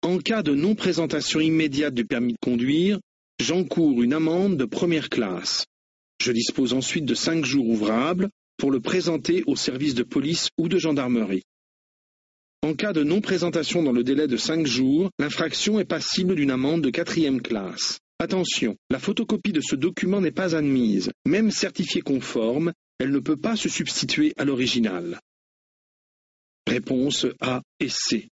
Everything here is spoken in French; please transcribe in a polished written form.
En cas de non-présentation immédiate du permis de conduire, j'encours une amende de première classe. Je dispose ensuite de 5 jours ouvrables pour le présenter au service de police ou de gendarmerie. En cas de non-présentation dans le délai de 5 jours, l'infraction est passible d'une amende de 4e classe. Attention, la photocopie de ce document n'est pas admise. Même certifiée conforme, elle ne peut pas se substituer à l'original. Réponses A et C.